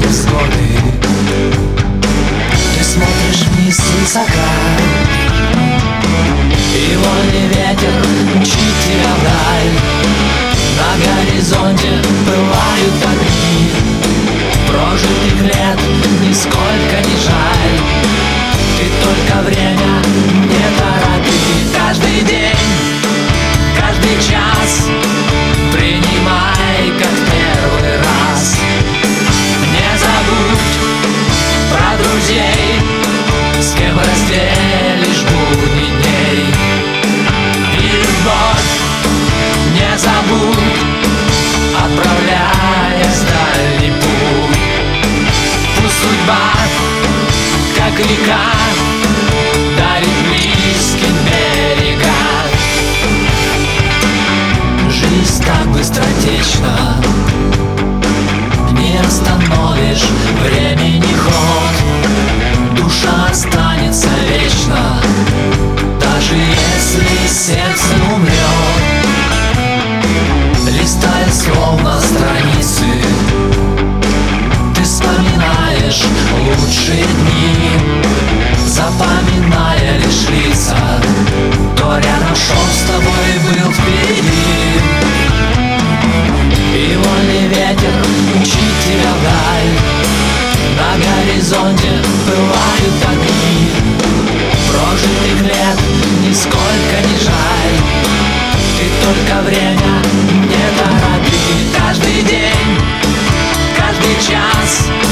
невзгоды. Ты смотришь вниз свысока, и вольный ветер мчит тебя вдаль. На горизонте пылают огни прожитых лет, нисколько не жаль. Ты только время не торопи. Каждый день, каждый час принимай как первый раз. Не забудь про друзей, с кем разделишь будни дней. И любовь не забудь, отправляясь в дальний путь. Пусть судьба, как река, дарит близким берега. Жизнь так быстротечна, не остановишь времени ход. Душа останется вечно, даже если сердце умрет. Листая словно страницы, ты вспоминаешь лучшие дни, запоминая лишь лица, кто рядом шел с тобой и был впереди. И вольный ветер мчит тебя вдаль. На горизонте пылают огни прожитых лет, нисколько не жаль. Ты только время не торопи. Каждый день, каждый час